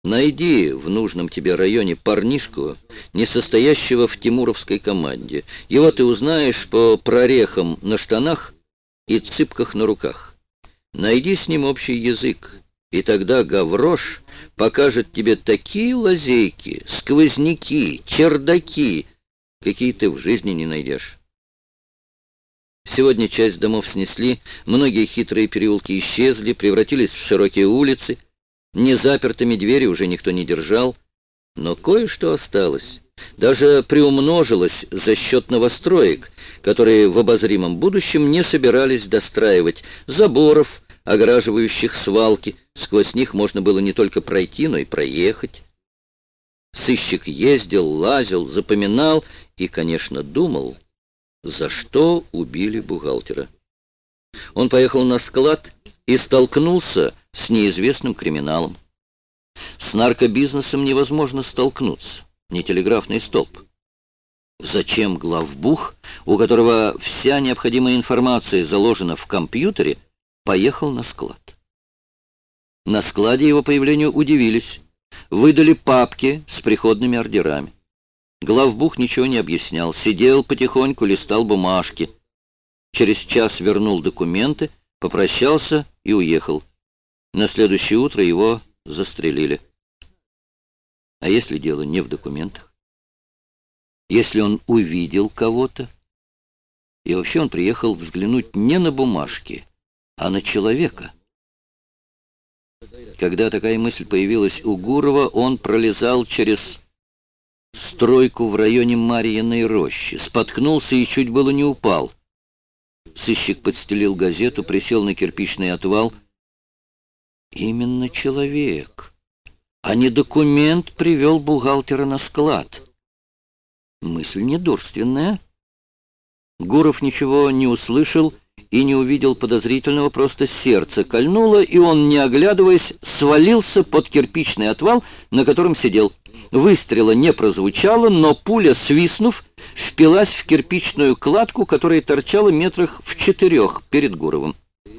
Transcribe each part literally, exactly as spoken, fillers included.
Найди в нужном тебе районе парнишку, не состоящего в тимуровской команде. Его ты узнаешь по прорехам на штанах и цыпках на руках. Найди с ним общий язык, и тогда Гаврош покажет тебе такие лазейки, сквозняки, чердаки, какие ты в жизни не найдешь. Сегодня часть домов снесли, многие хитрые переулки исчезли, превратились в широкие улицы. Незапертыми двери уже никто не держал, но кое-что осталось. Даже приумножилось за счет новостроек, которые в обозримом будущем не собирались достраивать, заборов, огораживающих свалки. Сквозь них можно было не только пройти, но и проехать. Сыщик ездил, лазил, запоминал и, конечно, думал, за что убили бухгалтера. Он поехал на склад и столкнулся с неизвестным криминалом. С наркобизнесом невозможно столкнуться, не телеграфный столб. Зачем главбух, у которого вся необходимая информация заложена в компьютере, поехал на склад? На складе его появлению удивились. Выдали папки с приходными ордерами. Главбух ничего не объяснял, сидел потихоньку, листал бумажки. Через час вернул документы, попрощался и уехал. На следующее утро его застрелили. А если дело не в документах? Если он увидел кого-то? И вообще он приехал взглянуть не на бумажки, а на человека. Когда такая мысль появилась у Гурова, он пролезал через стройку в районе Марьиной рощи, споткнулся и чуть было не упал. Сыщик подстелил газету, присел на кирпичный отвал. Именно человек, а не документ привел бухгалтера на склад. Мысль недурственная. Гуров ничего не услышал и не увидел подозрительного, просто сердце кольнуло, и он, не оглядываясь, свалился под кирпичный отвал, на котором сидел. Выстрела не прозвучало, но пуля, свистнув, впилась в кирпичную кладку, которая торчала метрах в четырех перед Гуровым.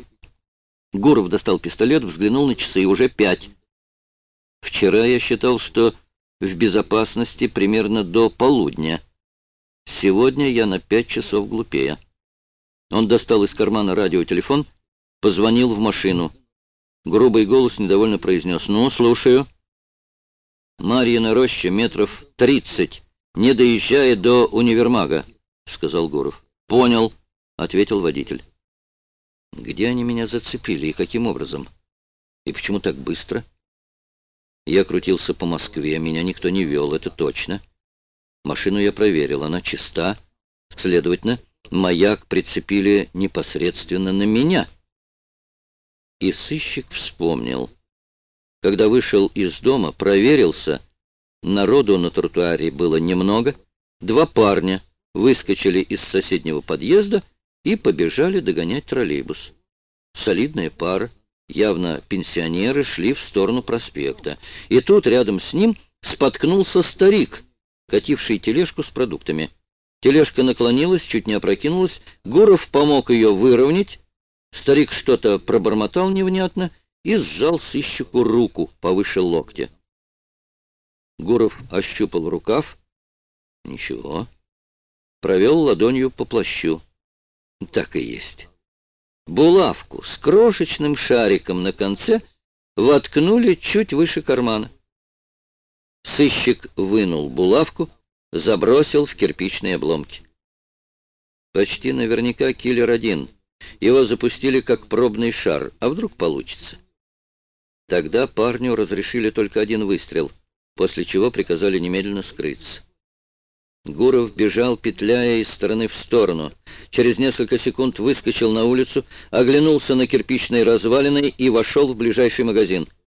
Гуров достал пистолет, взглянул на часы, и уже пять. Вчера я считал, что в безопасности примерно до полудня. Сегодня я на пять часов глупее. Он достал из кармана радиотелефон, позвонил в машину. Грубый голос недовольно произнес: «Ну, слушаю». «Марьина роща метров тридцать, не доезжая до универмага», — сказал Гуров. «Понял», — ответил водитель. «Где они меня зацепили и каким образом? И почему так быстро?» Я крутился по Москве, меня никто не вел, это точно. Машину я проверил, она чиста. Следовательно, маяк прицепили непосредственно на меня. И сыщик вспомнил. Когда вышел из дома, проверился. Народу на тротуаре было немного. Два парня выскочили из соседнего подъезда и побежали догонять троллейбус. Солидная пара, явно пенсионеры, шли в сторону проспекта. И тут рядом с ним споткнулся старик, кативший тележку с продуктами. Тележка наклонилась, чуть не опрокинулась. Гуров помог ее выровнять. Старик что-то пробормотал невнятно и сжал сыщику руку повыше локтя. Гуров ощупал рукав. Ничего. Провел ладонью по плащу. Так и есть. Булавку с крошечным шариком на конце воткнули чуть выше кармана. Сыщик вынул булавку, забросил в кирпичные обломки. Почти наверняка киллер один. Его запустили как пробный шар. А вдруг получится? Тогда парню разрешили только один выстрел, после чего приказали немедленно скрыться. Гуров бежал, петляя из стороны в сторону. Через несколько секунд выскочил на улицу, оглянулся на кирпичные развалины и вошел в ближайший магазин.